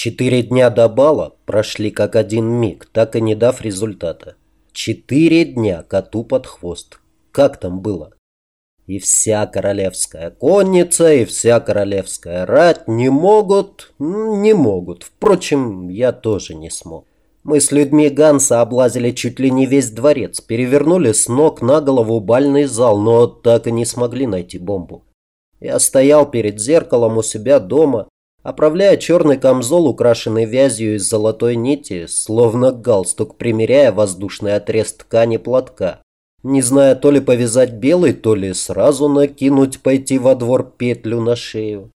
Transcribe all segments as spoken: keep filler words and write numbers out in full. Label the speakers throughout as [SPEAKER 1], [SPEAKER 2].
[SPEAKER 1] Четыре дня до бала прошли как один миг, так и не дав результата. Четыре дня коту под хвост. Как там было? И вся королевская конница, и вся королевская рать не могут, не могут. Впрочем, я тоже не смог. Мы с людьми Ганса облазили чуть ли не весь дворец, перевернули с ног на голову бальный зал, но так и не смогли найти бомбу. Я стоял перед зеркалом у себя дома, оправляя черный камзол, украшенный вязью из золотой нити, словно галстук, примеряя воздушный отрез ткани платка, не зная то ли повязать белый, то ли сразу накинуть, пойти во двор петлю на шею.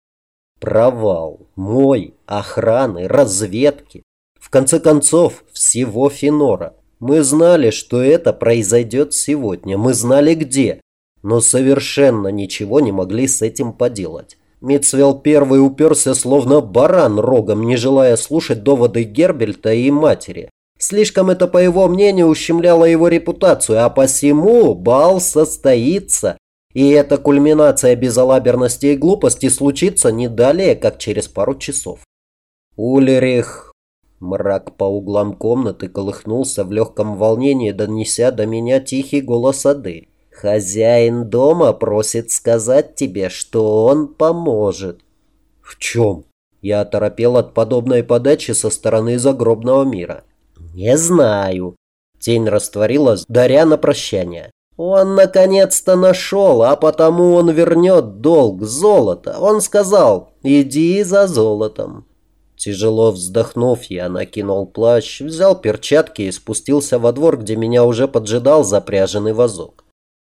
[SPEAKER 1] Провал мой, охраны, разведки, в конце концов, всего Фенора. Мы знали, что это произойдет сегодня, мы знали где, но совершенно ничего не могли с этим поделать. Митцвелл первый уперся словно баран рогом, не желая слушать доводы Гербельта и матери. Слишком это, по его мнению, ущемляло его репутацию, а посему бал состоится. И эта кульминация безалаберности и глупости случится не далее, как через пару часов. Ульрих... Мрак по углам комнаты колыхнулся в легком волнении, донеся до меня тихий голос Ады. «Хозяин дома просит сказать тебе, что он поможет». «В чем?» Я оторопел от подобной подачи со стороны загробного мира. «Не знаю». Тень растворилась, даря на прощание. «Он наконец-то нашел, а потому он вернет долг золота. Он сказал, иди за золотом». Тяжело вздохнув, я накинул плащ, взял перчатки и спустился во двор, где меня уже поджидал запряженный вазок.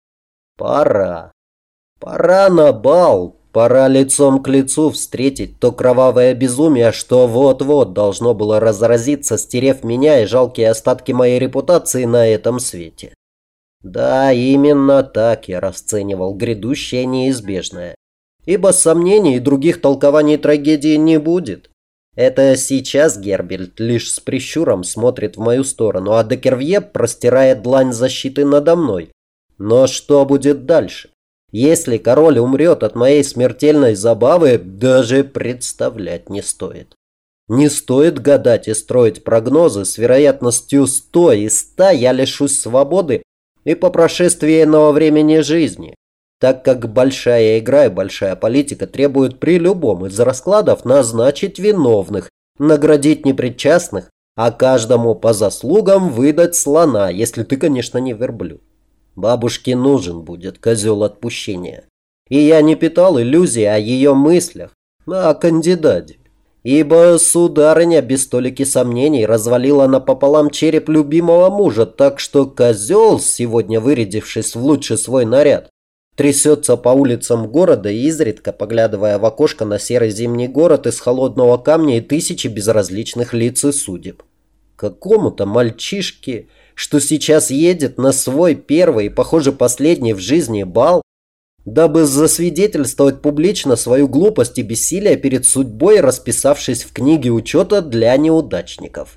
[SPEAKER 1] Пора. Пора на бал. Пора лицом к лицу встретить то кровавое безумие, что вот-вот должно было разразиться, стерев меня и жалкие остатки моей репутации на этом свете. Да, именно так я расценивал грядущее неизбежное. Ибо сомнений и других толкований трагедии не будет. Это сейчас Гербельт лишь с прищуром смотрит в мою сторону, а Декервье простирает длань защиты надо мной. Но что будет дальше? Если король умрет от моей смертельной забавы, даже представлять не стоит. Не стоит гадать и строить прогнозы. С вероятностью сто из ста я лишусь свободы и по прошествии иного времени жизни, так как большая игра и большая политика требуют при любом из раскладов назначить виновных, наградить непричастных, а каждому по заслугам выдать слона, если ты, конечно, не верблюд. Бабушке нужен будет козел отпущения. И я не питал иллюзий о ее мыслях, а о кандидате. Ибо сударыня без толики сомнений развалила напополам череп любимого мужа, так что козел, сегодня вырядившись в лучший свой наряд, трясется по улицам города, изредка поглядывая в окошко на серый зимний город из холодного камня и тысячи безразличных лиц и судеб. Какому-то мальчишке, что сейчас едет на свой первый и, похоже, последний в жизни бал, дабы засвидетельствовать публично свою глупость и бессилие перед судьбой, расписавшись в книге учета для неудачников.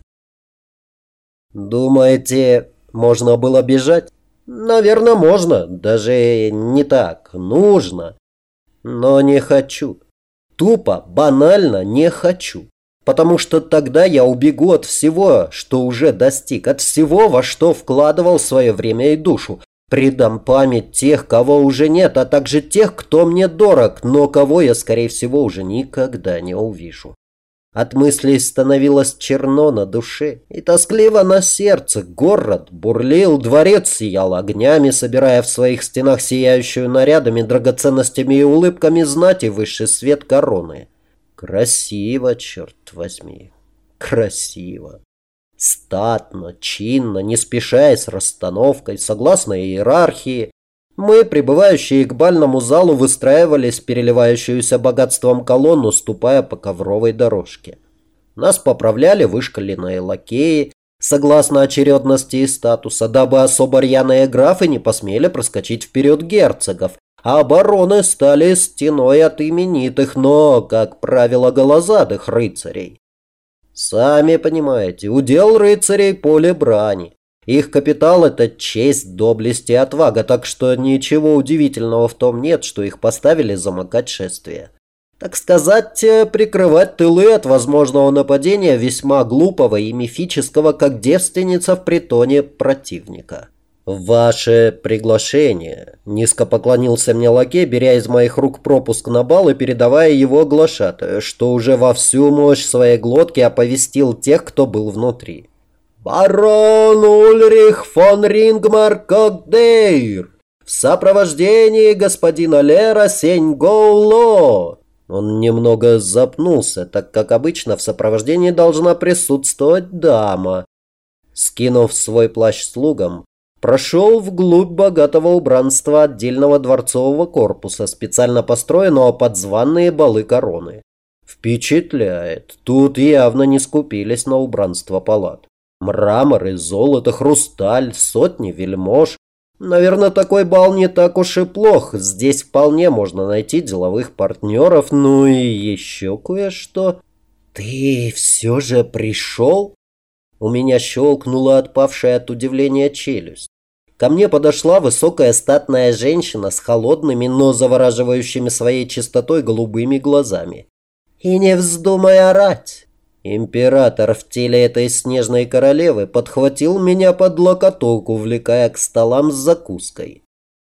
[SPEAKER 1] Думаете, можно было бежать? Наверное, можно, даже не так, нужно. Но не хочу. Тупо, банально не хочу. Потому что тогда я убегу от всего, что уже достиг, от всего, во что вкладывал свое время и душу. Предам память тех, кого уже нет, а также тех, кто мне дорог, но кого я, скорее всего, уже никогда не увижу. От мыслей становилось черно на душе и тоскливо на сердце. Город бурлил, дворец сиял огнями, собирая в своих стенах сияющую нарядами, драгоценностями и улыбками знати высший свет короны. Красиво, черт возьми, красиво. Статно, чинно, не спеша и с расстановкой, согласно иерархии, мы, прибывающие к бальному залу, выстраивались в переливающуюся богатством колонну, ступая по ковровой дорожке. Нас поправляли вышкаленные лакеи, согласно очередности и статуса, дабы особо рьяные графы не посмели проскочить вперед герцогов, а бароны стали стеной от именитых, но, как правило, голозадых рыцарей. Сами понимаете, удел рыцарей поле брани. Их капитал – это честь, доблесть и отвага, так что ничего удивительного в том нет, что их поставили замыкать шествие. Так сказать, прикрывать тылы от возможного нападения весьма глупого и мифического, как девственница в притоне противника. «Ваше приглашение», – низко поклонился мне лакей, беря из моих рук пропуск на бал и передавая его глашатаю, что уже во всю мощь своей глотки оповестил тех, кто был внутри. «Барон Ульрих фон Рингмар-Когдейр в сопровождении господина Лера Сень-Гоуло». Он немного запнулся, так как обычно в сопровождении должна присутствовать дама. Скинув свой плащ слугам, прошел вглубь богатого убранства отдельного дворцового корпуса, специально построенного под званые балы короны. Впечатляет. Тут явно не скупились на убранство палат. Мрамор и золото, хрусталь, сотни вельмож. Наверное, такой бал не так уж и плох. Здесь вполне можно найти деловых партнеров, ну и еще кое-что. «Ты все же пришел?» У меня щелкнула отпавшая от удивления челюсть. Ко мне подошла высокая статная женщина с холодными, но завораживающими своей чистотой голубыми глазами. «И не вздумай орать!» Император в теле этой снежной королевы подхватил меня под локоток, увлекая к столам с закуской.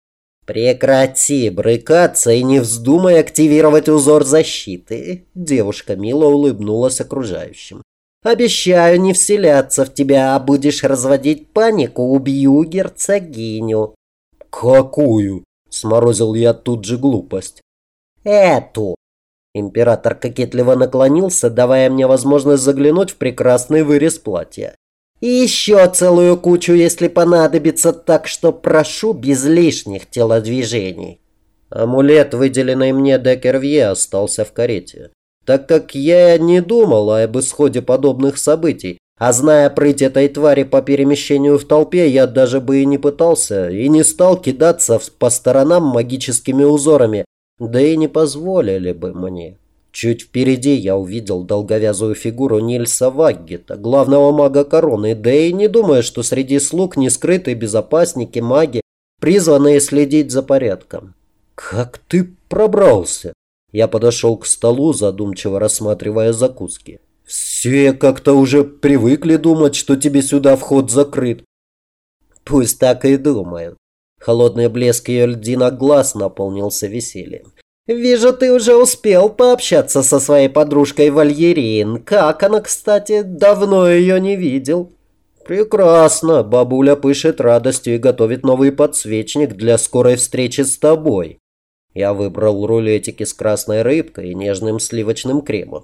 [SPEAKER 1] «Прекрати брыкаться и не вздумай активировать узор защиты!» Девушка мило улыбнулась окружающим. «Обещаю не вселяться в тебя, а будешь разводить панику, убью герцогиню». «Какую?» – сморозил я тут же глупость. «Эту». Император кокетливо наклонился, давая мне возможность заглянуть в прекрасный вырез платья. «И еще целую кучу, если понадобится, так что прошу без лишних телодвижений». Амулет, выделенный мне Декервье, остался в карете. Так как я не думал об исходе подобных событий, а зная прыть этой твари по перемещению в толпе, я даже бы и не пытался, и не стал кидаться по сторонам магическими узорами, да и не позволили бы мне. Чуть впереди я увидел долговязую фигуру Нильса Ваггета, главного мага короны, да и не думаю, что среди слуг не скрытые безопасники, маги, призванные следить за порядком. «Как ты пробрался?» Я подошел к столу, задумчиво рассматривая закуски. «Все как-то уже привыкли думать, что тебе сюда вход закрыт». «Пусть так и думают». Холодный блеск ее льдинок глаз наполнился весельем. «Вижу, ты уже успел пообщаться со своей подружкой Вальерин. Как она, кстати? Давно ее не видел». «Прекрасно. Бабуля пышет радостью и готовит новый подсвечник для скорой встречи с тобой». Я выбрал рулетики с красной рыбкой и нежным сливочным кремом.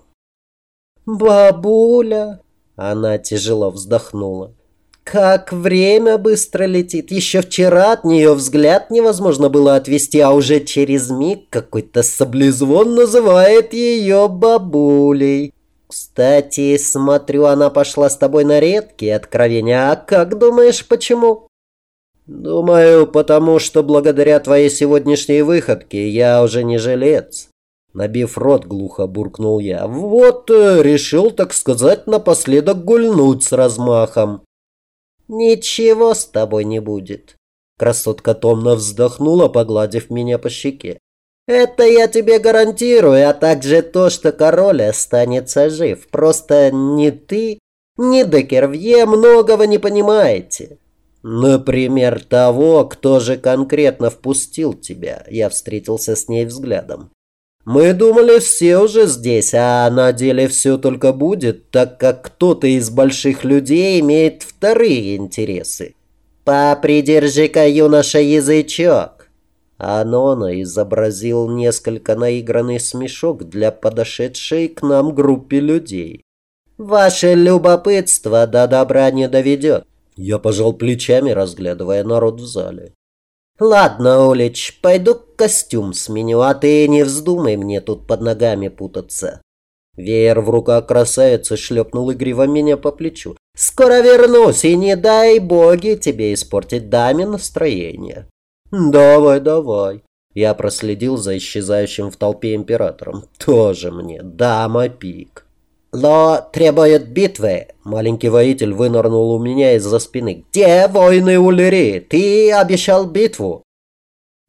[SPEAKER 1] «Бабуля!» Она тяжело вздохнула. «Как время быстро летит. Еще вчера от нее взгляд невозможно было отвести, а уже через миг какой-то саблезвон называет ее бабулей. Кстати, смотрю, она пошла с тобой на редкие откровения. А как думаешь, почему?» «Думаю, потому что благодаря твоей сегодняшней выходке я уже не жилец». Набив рот, глухо буркнул я. «Вот, решил, так сказать, напоследок гульнуть с размахом». «Ничего с тобой не будет». Красотка томно вздохнула, погладив меня по щеке. «Это я тебе гарантирую, а также то, что король останется жив. Просто ни ты, ни Декервье многого не понимаете». «Например, того, кто же конкретно впустил тебя?» Я встретился с ней взглядом. «Мы думали, все уже здесь, а на деле все только будет, так как кто-то из больших людей имеет вторые интересы. Попридержи-ка, юноша, язычок!» Анона изобразил несколько наигранный смешок для подошедшей к нам группе людей. «Ваше любопытство до добра не доведет». Я пожал плечами, разглядывая народ в зале. «Ладно, Олич, пойду костюм сменю, а ты не вздумай мне тут под ногами путаться». Веер в руках красавицы шлепнул игриво меня по плечу. «Скоро вернусь, и не дай боги тебе испортить даме настроение». «Давай, давай». Я проследил за исчезающим в толпе императором. «Тоже мне дама пик». «Ло требует битвы!» Маленький воитель вынырнул у меня из-за спины. «Где воины Ульри? Ты обещал битву!»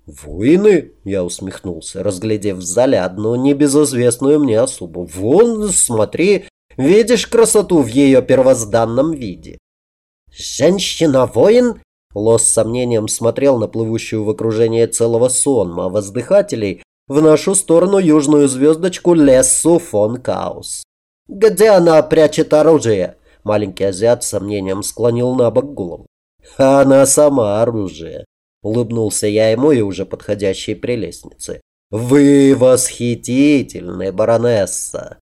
[SPEAKER 1] «Воины?» – я усмехнулся, разглядев в зале одну небезызвестную мне особу. «Вон, смотри, видишь красоту в ее первозданном виде?» «Женщина-воин?» Лос с сомнением смотрел на плывущую в окружении целого сонма воздыхателей в нашу сторону южную звездочку Лессу фон Каус. «Где она прячет оружие?» Маленький азиат с сомнением склонил на бок голову. «Она сама оружие», — улыбнулся я ему и уже подходящей прелестнице. «Вы восхитительны, баронесса!»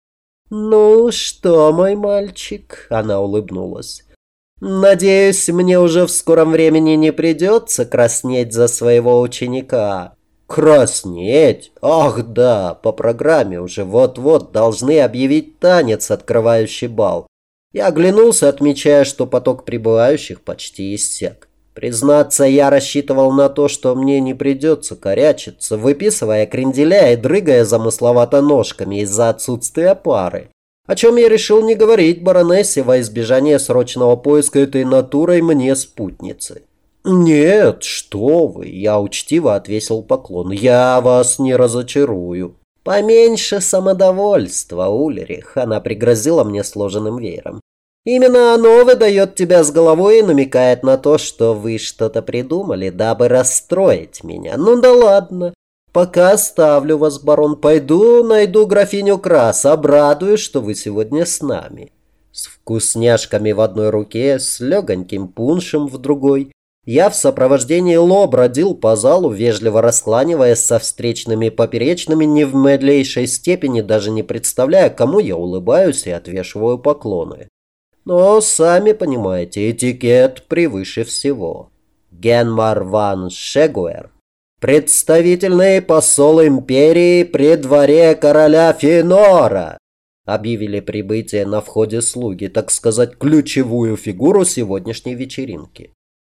[SPEAKER 1] «Ну что, мой мальчик?» — она улыбнулась. «Надеюсь, мне уже в скором времени не придется краснеть за своего ученика». «Краснеть? Ах да, по программе уже вот-вот должны объявить танец, открывающий бал». Я оглянулся, отмечая, что поток прибывающих почти иссяк. Признаться, я рассчитывал на то, что мне не придется корячиться, выписывая кренделя и дрыгая замысловато ножками из-за отсутствия пары. О чем я решил не говорить баронессе во избежание срочного поиска этой натурой мне спутницы. «Нет, что вы!» – я учтиво отвесил поклон. «Я вас не разочарую». «Поменьше самодовольства, Ульрих», – она пригрозила мне сложенным веером. «Именно оно выдает тебя с головой и намекает на то, что вы что-то придумали, дабы расстроить меня. Ну да ладно. Пока оставлю вас, барон. Пойду найду графиню Крас, обрадую, что вы сегодня с нами». С вкусняшками в одной руке, с легоньким пуншем в другой, я в сопровождении Ло бродил по залу, вежливо раскланиваясь со встречными поперечными, не в медлейшей степени, даже не представляя, кому я улыбаюсь и отвешиваю поклоны. Но, сами понимаете, этикет превыше всего. Генмар ван Шегуэр, представительный посол империи при дворе короля Финора, объявили прибытие на входе слуги, так сказать, ключевую фигуру сегодняшней вечеринки.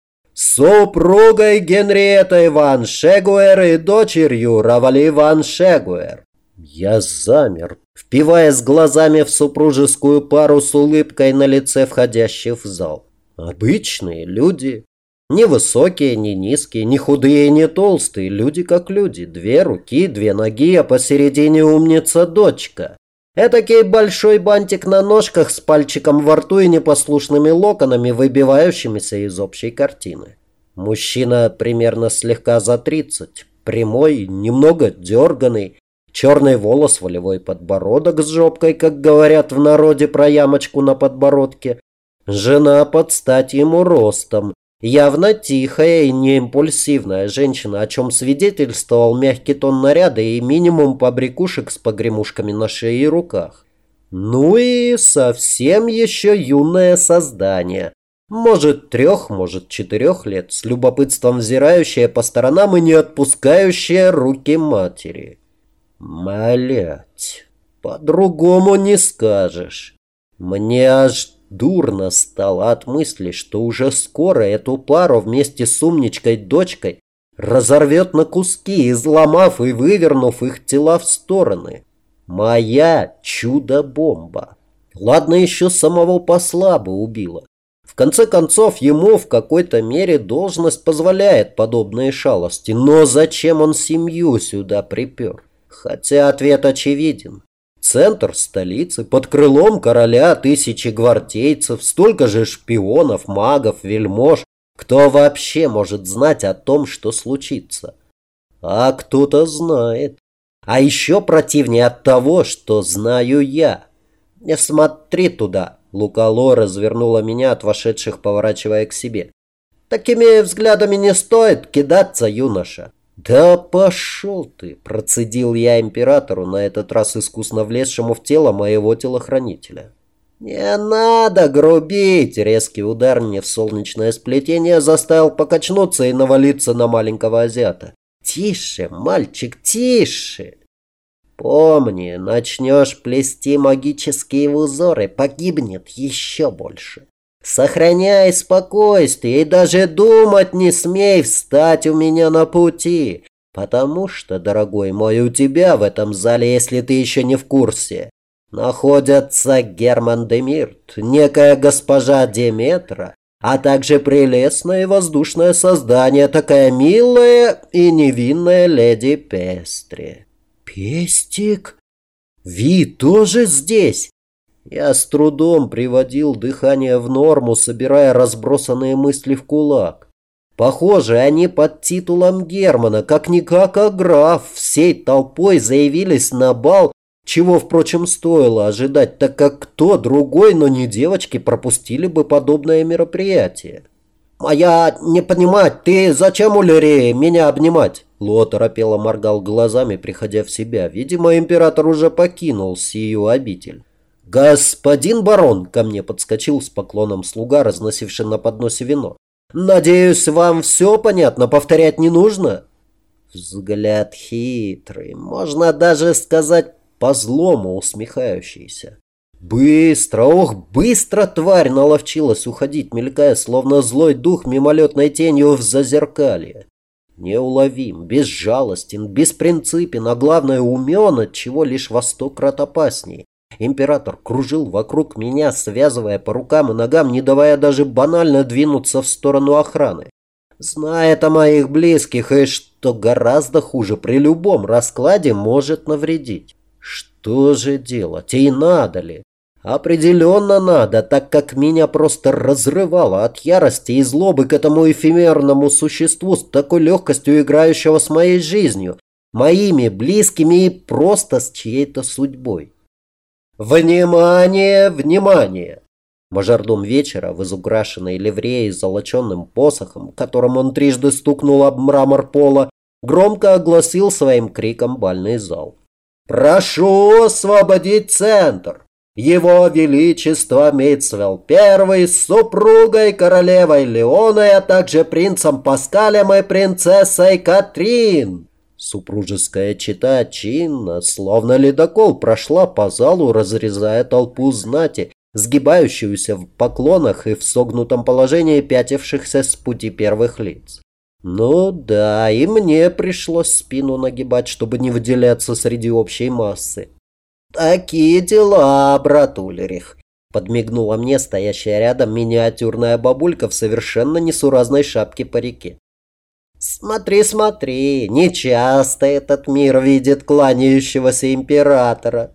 [SPEAKER 1] Супругой Генриеттой ван Шегуэр и дочерью Равали ван Шегуэр. Я замер, впиваясь глазами в супружескую пару с улыбкой на лице входящих в зал. Обычные люди. Не высокие, не низкие, не худые, не толстые. Люди как люди. Две руки, две ноги, а посередине умница-дочка. Этакий большой бантик на ножках с пальчиком во рту и непослушными локонами, выбивающимися из общей картины. Мужчина примерно слегка за тридцать, прямой, немного дерганый, черный волос, волевой подбородок с жопкой, как говорят в народе про ямочку на подбородке. Жена под стать ему ростом, явно тихая и неимпульсивная женщина, о чем свидетельствовал мягкий тон наряда и минимум побрякушек с погремушками на шее и руках. Ну и совсем еще юное создание. Может трех, может четырех лет, с любопытством взирающее по сторонам и не отпускающее руки матери. Малять, по-другому не скажешь. Мне аж дурно стало от мысли, что уже скоро эту пару вместе с умничкой-дочкой разорвет на куски, изломав и вывернув их тела в стороны. Моя чудо-бомба. Ладно, еще самого посла бы убила. В конце концов, ему в какой-то мере должность позволяет подобные шалости. Но зачем он семью сюда припер? Хотя ответ очевиден. Центр столицы, под крылом короля тысячи гвардейцев, столько же шпионов, магов, вельмож. Кто вообще может знать о том, что случится? А кто-то знает. А еще противнее от того, что знаю я. Не смотри туда. Лукало развернула меня от вошедших, поворачивая к себе. Такими взглядами не стоит кидаться, юноша. «Да пошел ты!» – процедил я императору, на этот раз искусно влезшему в тело моего телохранителя. «Не надо грубить!» – резкий удар мне в солнечное сплетение заставил покачнуться и навалиться на маленького азиата. «Тише, мальчик, тише!» «Помни, начнешь плести магические узоры, погибнет еще больше. Сохраняй спокойствие и даже думать не смей встать у меня на пути, потому что, дорогой мой, у тебя в этом зале, если ты еще не в курсе, находятся Герман де Мирт, некая госпожа Деметра а также прелестное воздушное создание, такая милая и невинная леди Пестри». «Пестик? Ви тоже здесь?» Я с трудом приводил дыхание в норму, собирая разбросанные мысли в кулак. Похоже, они под титулом Германа, как-никак, а граф, всей толпой заявились на бал, чего, впрочем, стоило ожидать, так как кто другой, но не девочки, пропустили бы подобное мероприятие. «А я не понимать, ты зачем, Улери, меня обнимать?» Ло торопело моргал глазами, приходя в себя. Видимо, император уже покинул сию обитель. «Господин барон!» — ко мне подскочил с поклоном слуга, разносивший на подносе вино. «Надеюсь, вам все понятно, повторять не нужно?» Взгляд хитрый, можно даже сказать по-злому усмехающийся. Быстро, ох, быстро тварь наловчилась уходить, мелькая, словно злой дух мимолетной тенью в зазеркалье. Неуловим, безжалостен, беспринципен, а главное умен, отчего лишь во сто крат опасней. Император кружил вокруг меня, связывая по рукам и ногам, не давая даже банально двинуться в сторону охраны. Знает о моих близких и, что гораздо хуже, при любом раскладе может навредить. Что же делать и надо ли? Определенно надо, так как меня просто разрывало от ярости и злобы к этому эфемерному существу с такой легкостью играющего с моей жизнью, моими близкими и просто с чьей-то судьбой. «Внимание! Внимание!» Мажордом вечера в изукрашенной ливреей с золоченным посохом, которым он трижды стукнул об мрамор пола, громко огласил своим криком бальный зал. «Прошу освободить центр! Его Величество Митцвелл Первый с супругой королевой Леоной, а также принцем Паскалем и принцессой Катрин!» Супружеская чета чинно, словно ледокол, прошла по залу, разрезая толпу знати, сгибающуюся в поклонах и в согнутом положении пятившихся с пути первых лиц. Ну да, и мне пришлось спину нагибать, чтобы не выделяться среди общей массы. «Такие дела, брат Ульрих», — подмигнула мне стоящая рядом миниатюрная бабулька в совершенно несуразной шапке-парике. «Смотри, смотри, нечасто этот мир видит кланяющегося императора».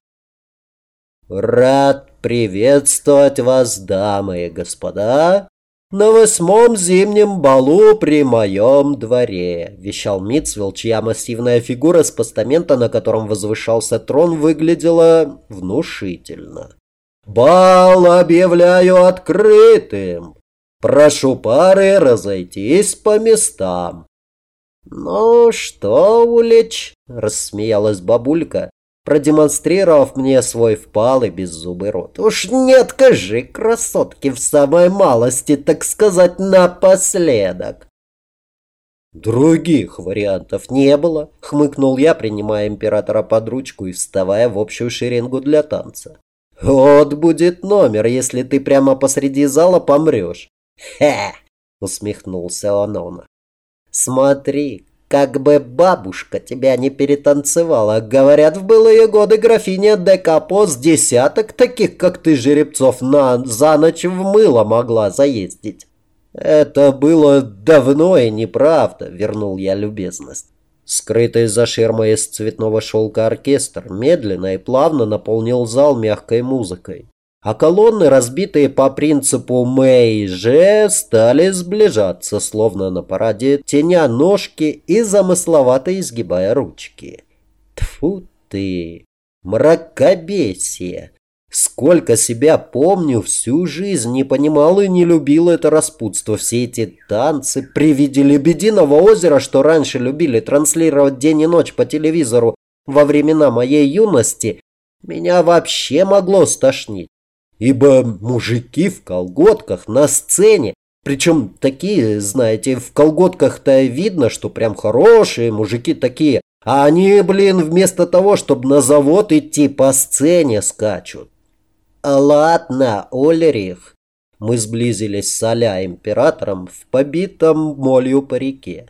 [SPEAKER 1] «Рад приветствовать вас, дамы и господа, на восьмом зимнем балу при моем дворе», — вещал Митцвелл, чья массивная фигура с постамента, на котором возвышался трон, выглядела внушительно. «Бал объявляю открытым. Прошу пары разойтись по местам». «Ну что, Улич?» — рассмеялась бабулька, продемонстрировав мне свой впалый беззубый рот. «Уж не откажи, красотке, в самой малости, так сказать, напоследок». «Других вариантов не было», — хмыкнул я, принимая императора под ручку и вставая в общую шеренгу для танца. «Вот будет номер, если ты прямо посреди зала помрешь». «Хе!» — усмехнулся он. «Смотри, как бы бабушка тебя не перетанцевала. Говорят, в былые годы графиня де Капо с десяток таких, как ты, жеребцов, на за ночь в мыло могла заездить». «Это было давно и неправда», — вернул я любезность. Скрытый за ширмой из цветного шелка оркестр медленно и плавно наполнил зал мягкой музыкой. А колонны, разбитые по принципу Мэйже, стали сближаться, словно на параде, теня ножки и замысловато изгибая ручки. Тьфу ты, мракобесие! Сколько себя помню, всю жизнь не понимал и не любил это распутство. Все эти танцы при виде Лебединого озера, что раньше любили транслировать день и ночь по телевизору во времена моей юности, меня вообще могло стошнить. Ибо мужики в колготках на сцене, причем такие, знаете, в колготках-то видно, что прям хорошие мужики такие, а они, блин, вместо того, чтобы на завод идти, по сцене скачут. «Ладно, Ульрих», — мы сблизились с а-ля императором в побитом молью парике.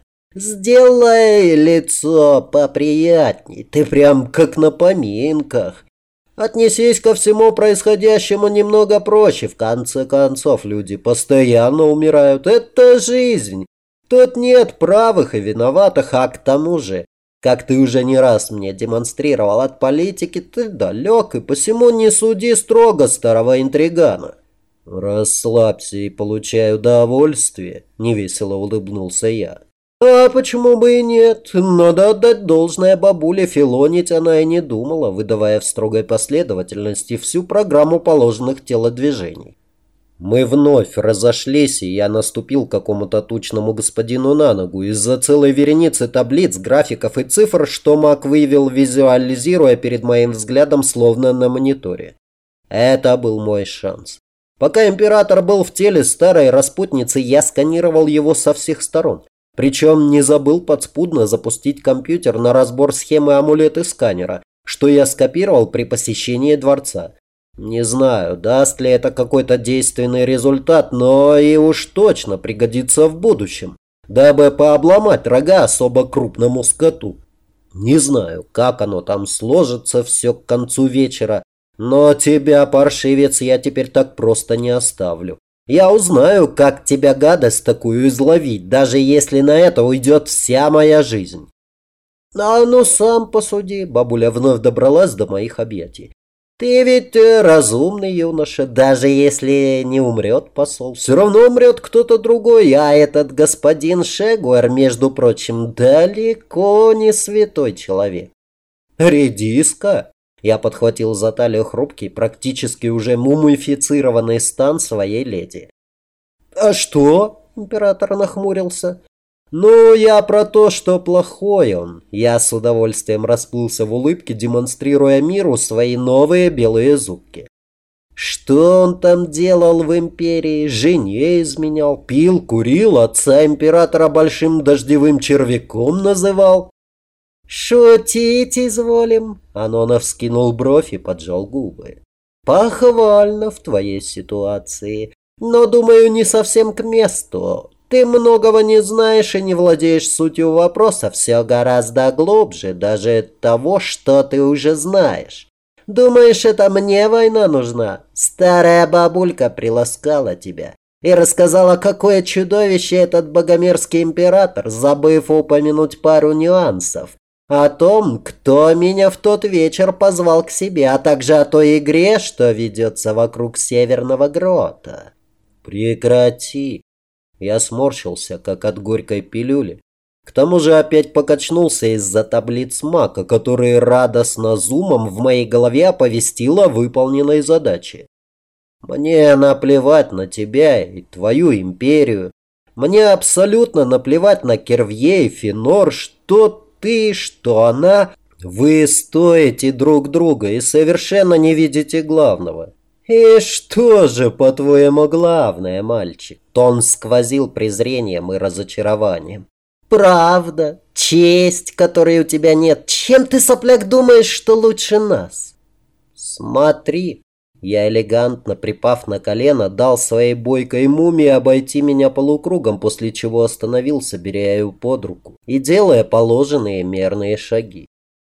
[SPEAKER 1] «Сделай лицо поприятней, ты прям как на поминках. Отнесись ко всему происходящему немного проще. В конце концов, люди постоянно умирают. Это жизнь. Тут нет правых и виноватых, а к тому же, как ты уже не раз мне демонстрировал, от политики ты далек, и посему не суди строго старого интригана». «Расслабься и получай удовольствие», — невесело улыбнулся я. «А почему бы и нет? Надо отдать должное бабуле, филонить она и не думала, выдавая в строгой последовательности всю программу положенных телодвижений». Мы вновь разошлись, и я наступил какому-то тучному господину на ногу из-за целой вереницы таблиц, графиков и цифр, что Мак вывел, визуализируя перед моим взглядом словно на мониторе. Это был мой шанс. Пока император был в теле старой распутницы, я сканировал его со всех сторон. Причем не забыл подспудно запустить компьютер на разбор схемы амулеты сканера, что я скопировал при посещении дворца. Не знаю, даст ли это какой-то действенный результат, но и уж точно пригодится в будущем, дабы пообломать рога особо крупному скоту. Не знаю, как оно там сложится все к концу вечера, но тебя, паршивец, я теперь так просто не оставлю. Я узнаю, как тебя, гадость такую, изловить, даже если на это уйдет вся моя жизнь. А ну сам посуди, бабуля вновь добралась до моих объятий. Ты ведь разумный юноша, даже если не умрет посол, все равно умрет кто-то другой, а этот господин Шегуэр, между прочим, далеко не святой человек. Редиска? Я подхватил за талию хрупкий, практически уже мумифицированный стан своей леди. А что? Император нахмурился. «Ну, я про то, что плохой он». Я с удовольствием расплылся в улыбке, демонстрируя миру свои новые белые зубки. Что он там делал в империи? Жене изменял, пил, курил, отца императора большим дождевым червяком называл. «Шутить изволим?» Анонов вскинул бровь и поджал губы. «Похвально в твоей ситуации, но, думаю, не совсем к месту. Ты многого не знаешь и не владеешь сутью вопроса, все гораздо глубже, даже того, что ты уже знаешь. Думаешь, это мне война нужна? Старая бабулька приласкала тебя и рассказала, какое чудовище этот богомерзкий император, забыв упомянуть пару нюансов. О том, кто меня в тот вечер позвал к себе, а также о той игре, что ведется вокруг Северного Грота». «Прекрати!» Я сморщился, как от горькой пилюли. К тому же опять покачнулся из-за таблиц Мака, который радостно зумом в моей голове оповестил о выполненной задаче. «Мне наплевать на тебя и твою империю. Мне абсолютно наплевать на Кервье и Фенор, что ты, что она. Вы стоите друг друга и совершенно не видите главного». «И что же, по-твоему, главное, мальчик?» Тон сквозил презрением и разочарованием. «Правда, честь, которой у тебя нет. Чем ты, сопляк, думаешь, что лучше нас?» «Смотри». Я, элегантно припав на колено, дал своей бойкой мумии обойти меня полукругом, после чего остановился, беря ее под руку и делая положенные мерные шаги.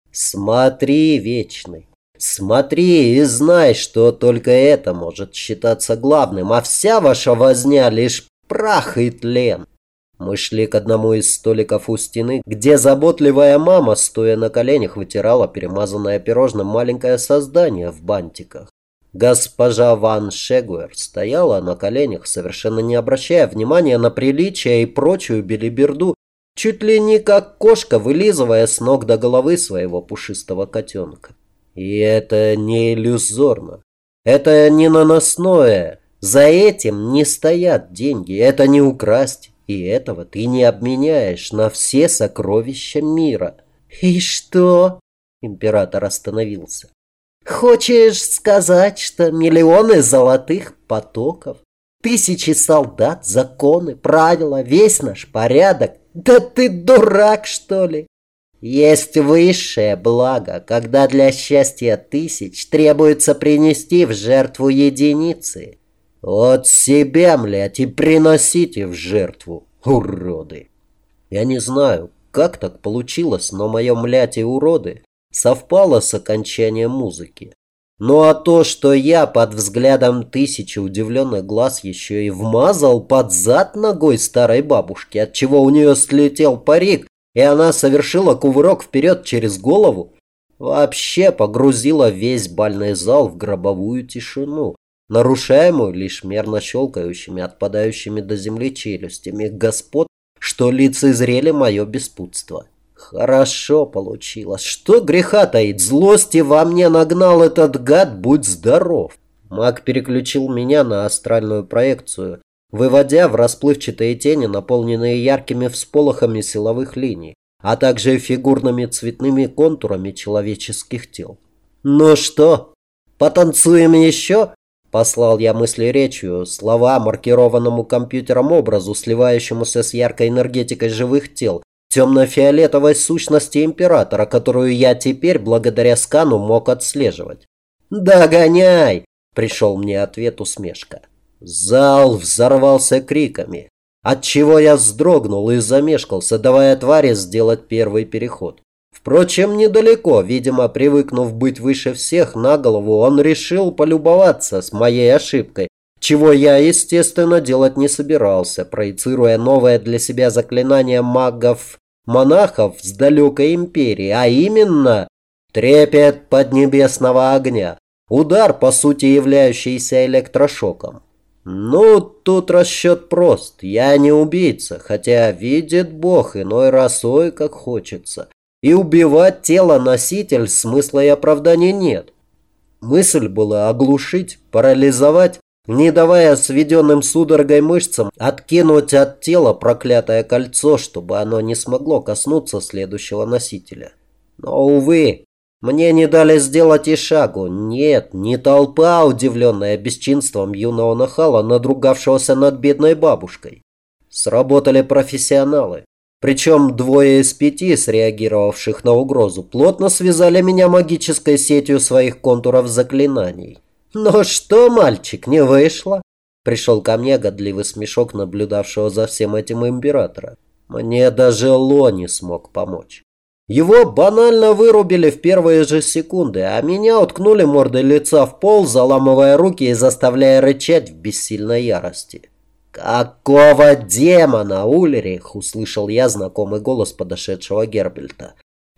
[SPEAKER 1] «Смотри, Вечный. Смотри и знай, что только это может считаться главным, а вся ваша возня лишь прах и тлен». Мы шли к одному из столиков у стены, где заботливая мама, стоя на коленях, вытирала перемазанное пирожным маленькое создание в бантиках. Госпожа Ван Шегуэр стояла на коленях, совершенно не обращая внимания на приличие и прочую белиберду, чуть ли не как кошка, вылизывая с ног до головы своего пушистого котенка. И это не иллюзорно. Это не наносное. За этим не стоят деньги. Это не украсть. И этого ты не обменяешь на все сокровища мира. И что? Император остановился. Хочешь сказать, что миллионы золотых потоков, тысячи солдат, законы, правила, весь наш порядок? Да ты дурак, что ли? Есть высшее благо, когда для счастья тысяч требуется принести в жертву единицы. Вот себя, млядь, и приносите в жертву, уроды. Я не знаю, как так получилось, но мое, млядь, и уроды совпало с окончанием музыки. Ну а то, что я под взглядом тысячи удивленных глаз еще и вмазал под зад ногой старой бабушки, отчего у нее слетел парик, и она совершила кувырок вперед через голову, вообще погрузила весь бальный зал в гробовую тишину, нарушаемую лишь мерно щелкающими, отпадающими до земли челюстями господ, что лицезрели мое беспутство. Хорошо получилось. Что греха таить, злости во мне нагнал этот гад, будь здоров. Маг переключил меня на астральную проекцию, выводя в расплывчатые тени, наполненные яркими всполохами силовых линий, а также фигурными цветными контурами человеческих тел. «Ну что, потанцуем еще?» Послал я мысли речью, слова маркированному компьютером образу, сливающемуся с яркой энергетикой живых тел, темно-фиолетовой сущности императора, которую я теперь, благодаря скану, мог отслеживать. «Догоняй!» – пришел мне ответ усмешка. Зал взорвался криками, отчего я вздрогнул и замешкался, давая твари сделать первый переход. Впрочем, недалеко, видимо, привыкнув быть выше всех на голову, он решил полюбоваться с моей ошибкой, чего я, естественно, делать не собирался, проецируя новое для себя заклинание магов-монахов с далекой империи, а именно трепет поднебесного огня, удар, по сути, являющийся электрошоком. Ну, тут расчет прост, я не убийца, хотя, видит Бог, иной раз ой как хочется. И убивать тело-носитель смысла и оправдания нет. Мысль была оглушить, парализовать, не давая сведенным судорогой мышцам откинуть от тела проклятое кольцо, чтобы оно не смогло коснуться следующего носителя. Но, увы, мне не дали сделать и шагу. Нет, не толпа, удивленная бесчинством юного нахала, надругавшегося над бедной бабушкой. Сработали профессионалы. Причем двое из пяти, среагировавших на угрозу, плотно связали меня магической сетью своих контуров заклинаний. «Ну что, мальчик, не вышло?» Пришел ко мне годливый смешок наблюдавшего за всем этим императора. Мне даже Ло не смог помочь. Его банально вырубили в первые же секунды, а меня уткнули мордой лица в пол, заламывая руки и заставляя рычать в бессильной ярости. «Какого демона, Ульрих?» – услышал я знакомый голос подошедшего Гербальта.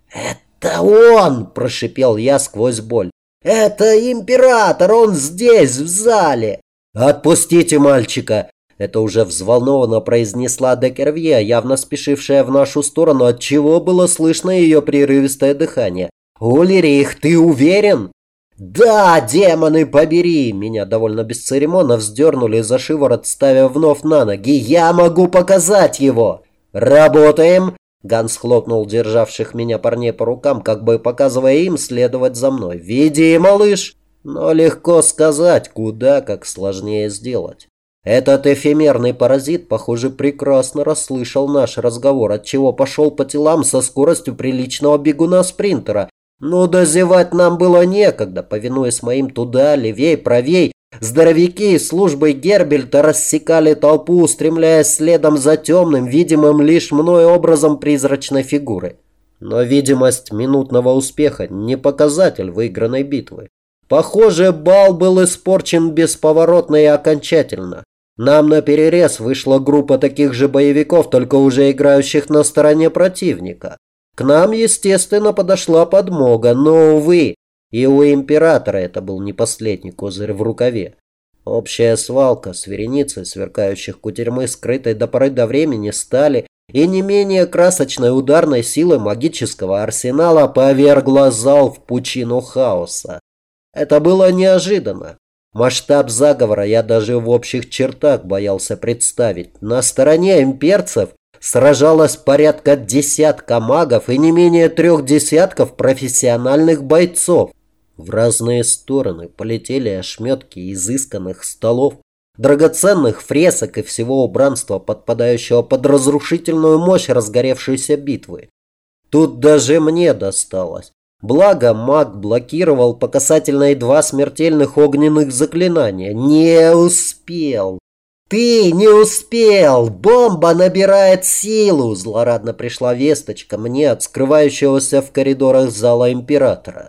[SPEAKER 1] «Это он!» – прошипел я сквозь боль. «Это император! Он здесь, в зале!» «Отпустите мальчика!» – это уже взволнованно произнесла Декервье, явно спешившая в нашу сторону, отчего было слышно ее прерывистое дыхание. «Ульрих, ты уверен?» «Да, демоны побери!» Меня довольно бесцеремонно вздернули за шиворот, ставя вновь на ноги. «Я могу показать его!» «Работаем!» Ганс хлопнул державших меня парней по рукам, как бы показывая им следовать за мной. «Веди, малыш!» Но легко сказать, куда как сложнее сделать. Этот эфемерный паразит, похоже, прекрасно расслышал наш разговор, отчего пошел по телам со скоростью приличного бегуна-спринтера. Но дозевать нам было некогда, повинуясь моим туда, левей, правей. Здоровяки из службы Гербальта рассекали толпу, устремляясь следом за темным, видимым лишь мной образом призрачной фигуры. Но видимость минутного успеха не показатель выигранной битвы. Похоже, бал был испорчен бесповоротно и окончательно. Нам на перерез вышла группа таких же боевиков, только уже играющих на стороне противника. К нам, естественно, подошла подмога, но, увы, и у императора это был не последний козырь в рукаве. Общая свалка с вереницей сверкающих кутерьмы, скрытой до поры до времени стали, и не менее красочной ударной силы магического арсенала повергла зал в пучину хаоса. Это было неожиданно. Масштаб заговора я даже в общих чертах боялся представить. На стороне имперцев сражалось порядка десятка магов и не менее трех десятков профессиональных бойцов. В разные стороны полетели ошметки изысканных столов, драгоценных фресок и всего убранства, подпадающего под разрушительную мощь разгоревшейся битвы. Тут даже мне досталось. Благо маг блокировал по касательной два смертельных огненных заклинания. Не успел. «Ты не успел! Бомба набирает силу!» Злорадно пришла весточка мне от скрывающегося в коридорах зала императора.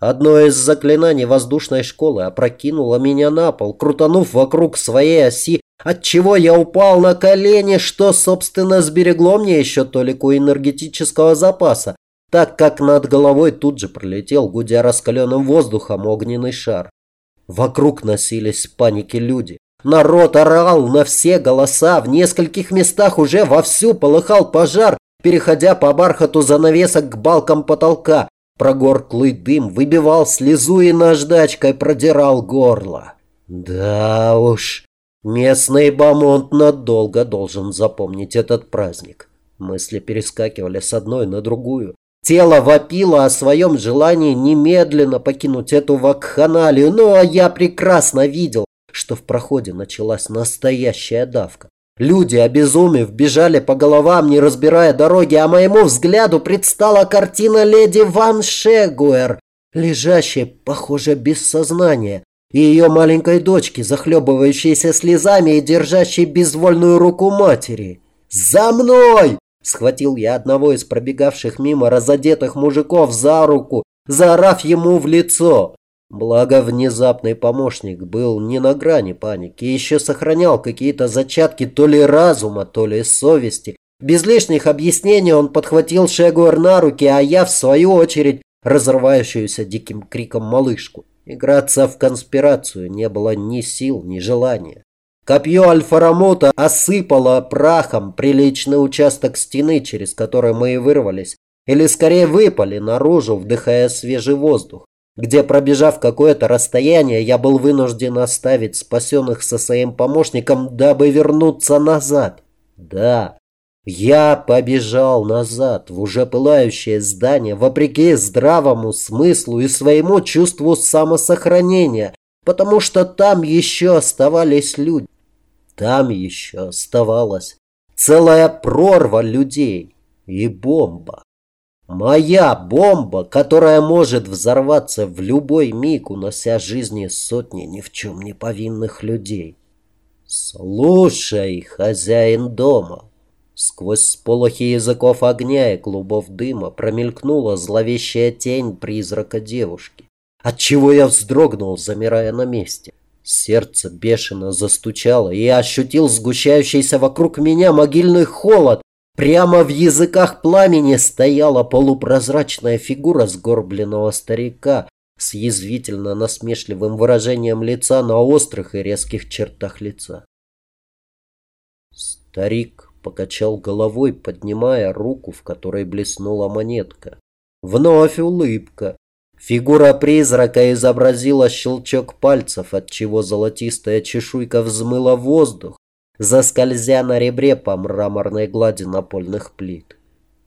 [SPEAKER 1] Одно из заклинаний воздушной школы опрокинуло меня на пол, крутанув вокруг своей оси, отчего я упал на колени, что, собственно, сберегло мне еще толику энергетического запаса, так как над головой тут же пролетел, гудя раскаленным воздухом, огненный шар. Вокруг носились в панике люди. Народ орал на все голоса, в нескольких местах уже вовсю полыхал пожар, переходя по бархату занавесок к балкам потолка. Прогорклый дым выбивал слезу и наждачкой продирал горло. Да уж, местный бомонд надолго должен запомнить этот праздник. Мысли перескакивали с одной на другую. Тело вопило о своем желании немедленно покинуть эту вакханалию, но я прекрасно видел, что в проходе началась настоящая давка. Люди, обезумев, бежали по головам, не разбирая дороги, а моему взгляду предстала картина леди Ван Шегуэр, лежащей, похоже, без сознания, и ее маленькой дочки, захлебывающейся слезами и держащей безвольную руку матери. «За мной!» — схватил я одного из пробегавших мимо разодетых мужиков за руку, заорав ему в лицо. Благо, внезапный помощник был не на грани паники и еще сохранял какие-то зачатки то ли разума, то ли совести. Без лишних объяснений он подхватил Шегуэр на руки, а я, в свою очередь, разрывающуюся диким криком малышку. Играться в конспирацию не было ни сил, ни желания. Копье Альфарамута осыпало прахом приличный участок стены, через который мы и вырвались, или скорее выпали наружу, вдыхая свежий воздух, где, пробежав какое-то расстояние, я был вынужден оставить спасенных со своим помощником, дабы вернуться назад. Да, я побежал назад в уже пылающее здание, вопреки здравому смыслу и своему чувству самосохранения, потому что там еще оставались люди. Там еще оставалась целая прорва людей и бомба. Моя бомба, которая может взорваться в любой миг, унося жизни сотни ни в чем не повинных людей. «Слушай, хозяин дома!» Сквозь сполохи языков огня и клубов дыма промелькнула зловещая тень призрака девушки, отчего я вздрогнул, замирая на месте. Сердце бешено застучало, и я ощутил сгущающийся вокруг меня могильный холод. Прямо в языках пламени стояла полупрозрачная фигура сгорбленного старика с язвительно-насмешливым выражением лица на острых и резких чертах лица. Старик покачал головой, поднимая руку, в которой блеснула монетка. Вновь улыбка. Фигура призрака изобразила щелчок пальцев, отчего золотистая чешуйка взмыла воздух, заскользя на ребре по мраморной глади напольных плит.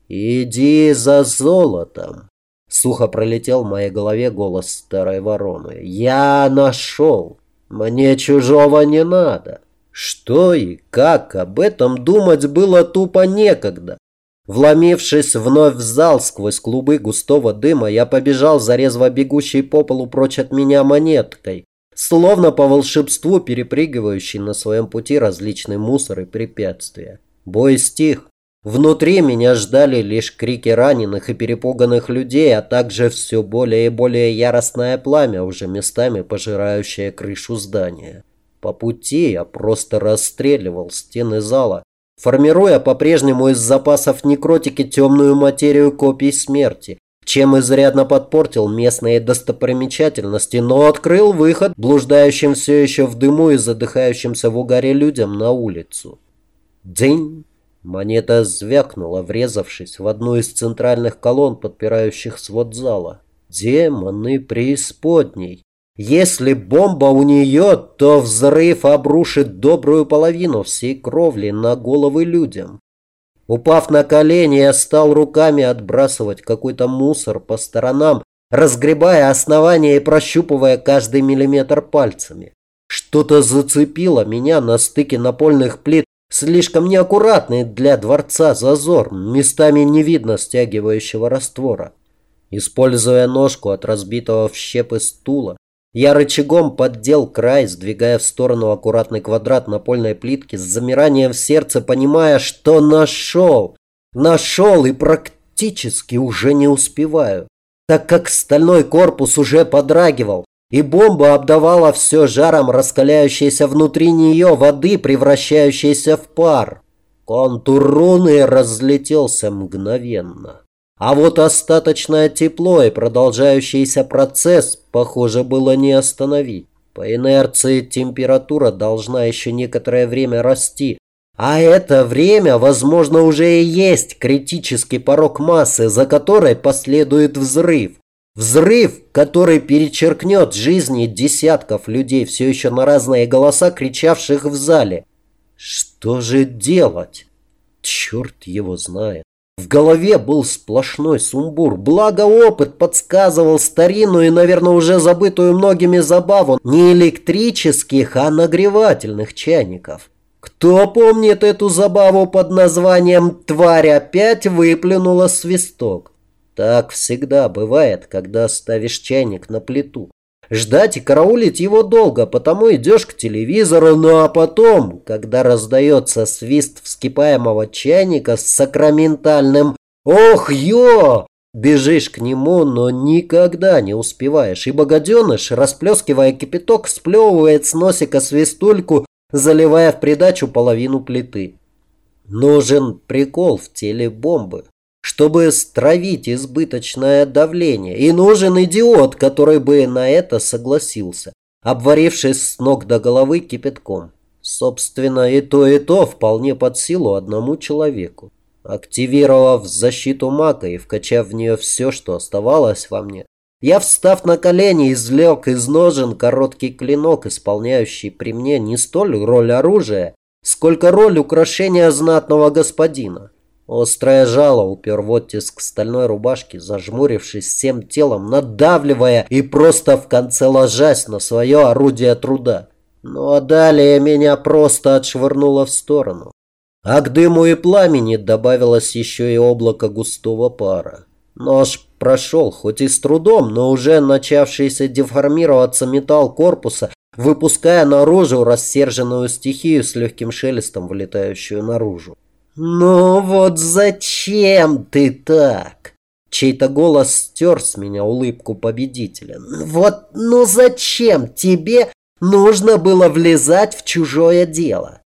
[SPEAKER 1] «Иди за золотом!» — сухо пролетел в моей голове голос старой вороны. «Я нашел! Мне чужого не надо!» Что и как об этом думать было тупо некогда. Вломившись вновь в зал сквозь клубы густого дыма, я побежал за резво бегущей по полу прочь от меня монеткой, словно по волшебству перепрыгивающий на своем пути различный мусор и препятствия. Бой стих. Внутри меня ждали лишь крики раненых и перепуганных людей, а также все более и более яростное пламя, уже местами пожирающее крышу здания. По пути я просто расстреливал стены зала, формируя по-прежнему из запасов некротики темную материю копий смерти, чем изрядно подпортил местные достопримечательности, но открыл выход блуждающим все еще в дыму и задыхающимся в угаре людям на улицу. Дзынь! Монета звякнула, врезавшись в одну из центральных колонн, подпирающих свод зала. Демоны преисподней! Если бомба у нее, то взрыв обрушит добрую половину всей кровли на головы людям. Упав на колени, я стал руками отбрасывать какой-то мусор по сторонам, разгребая основания и прощупывая каждый миллиметр пальцами. Что-то зацепило меня на стыке напольных плит, слишком неаккуратный для дворца зазор, местами не видно стягивающего раствора. Используя ножку от разбитого в щепы стула, я рычагом поддел край, сдвигая в сторону аккуратный квадрат напольной плитки с замиранием в сердце, понимая, что нашел. Нашел и практически уже не успеваю. так как стальной корпус уже подрагивал, и бомба обдавала все жаром раскаляющейся внутри нее воды, превращающейся в пар. Контур руны разлетелся мгновенно. А вот остаточное тепло и продолжающийся процесс, похоже, было не остановить. По инерции температура должна еще некоторое время расти. А это время, возможно, уже и есть критический порог массы, за которой последует взрыв. Взрыв, который перечеркнет жизни десятков людей, все еще на разные голоса, кричавших в зале. Что же делать? Черт его знает. В голове был сплошной сумбур. Благо опыт подсказывал старинную и, наверное, уже забытую многими забаву не электрических, а нагревательных чайников. Кто помнит эту забаву под названием «Тварь опять выплюнула свисток»? Так всегда бывает, когда ставишь чайник на плиту. Ждать и караулить его долго, потому идешь к телевизору, ну а потом, когда раздается свист вскипаемого чайника с сакраментальным «Ох, ё!», бежишь к нему, но никогда не успеваешь, ибо гаденыш, расплескивая кипяток, сплевывает с носика свистульку, заливая в придачу половину плиты. Нужен прикол в теле бомбы, чтобы стравить избыточное давление, и нужен идиот, который бы на это согласился, обварившись с ног до головы кипятком. Собственно, и то, и то вполне под силу одному человеку. Активировав защиту мага и вкачав в нее все, что оставалось во мне, я, встав на колени, извлек из ножен короткий клинок, исполняющий при мне не столь роль оружия, сколько роль украшения знатного господина. Острое жало упер в оттиск стальной рубашки, зажмурившись всем телом, надавливая и просто в конце ложась на свое орудие труда. Ну а далее меня просто отшвырнуло в сторону. А к дыму и пламени добавилось еще и облако густого пара. Нож прошел, хоть и с трудом, но уже начавшийся деформироваться металл корпуса, выпуская наружу рассерженную стихию с легким шелестом, вылетающую наружу. «Ну вот зачем ты так?» Чей-то голос стер с меня улыбку победителя. «Вот ну зачем тебе нужно было влезать в чужое дело?»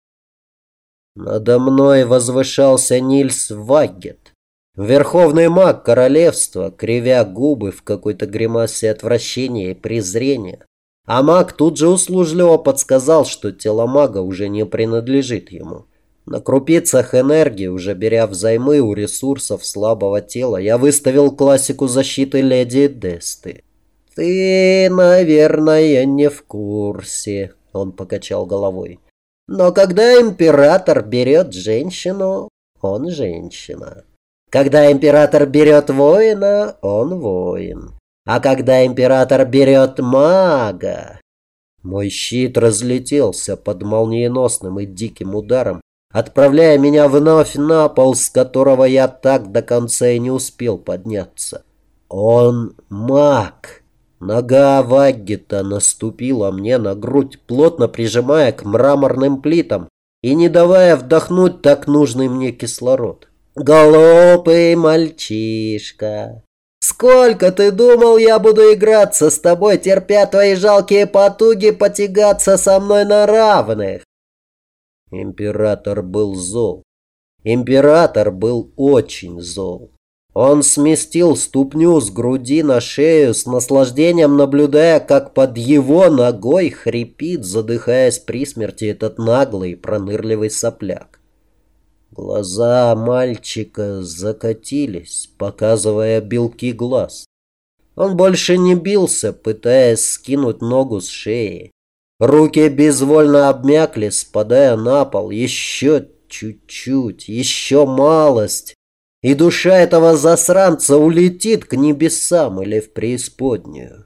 [SPEAKER 1] Надо мной возвышался Нильс Ваггет, верховный маг королевства, кривя губы в какой-то гримасе отвращения и презрения. А маг тут же услужливо подсказал, что тело мага уже не принадлежит ему. На крупицах энергии, уже беря взаймы у ресурсов слабого тела, я выставил классику защиты леди Десты. «Ты, наверное, не в курсе», — он покачал головой. «Но когда император берет женщину, он женщина. Когда император берет воина, он воин. А когда император берет мага...» Мой щит разлетелся под молниеносным и диким ударом, отправляя меня вновь на пол, с которого я так до конца и не успел подняться. Он маг. Нога Ваггета наступила мне на грудь, плотно прижимая к мраморным плитам и не давая вдохнуть так нужный мне кислород. «Глупый мальчишка! Сколько ты думал, я буду играться с тобой, терпя твои жалкие потуги потягаться со мной на равных?» Император был зол. Император был очень зол. Он сместил ступню с груди на шею, с наслаждением наблюдая, как под его ногой хрипит, задыхаясь при смерти, этот наглый пронырливый сопляк. Глаза мальчика закатились, показывая белки глаз. Он больше не бился, пытаясь скинуть ногу с шеи. Руки безвольно обмякли, спадая на пол. Еще чуть-чуть, еще малость, и душа этого засранца улетит к небесам или в преисподнюю.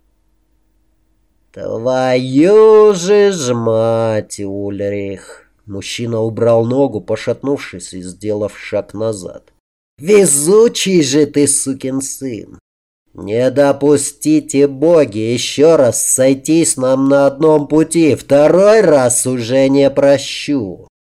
[SPEAKER 1] «Твою же ж мать, Ульрих!» Мужчина убрал ногу, пошатнувшись и сделав шаг назад. «Везучий же ты, сукин сын! Не допустите, боги, еще раз сойтись нам на одном пути, второй раз уже не прощу!»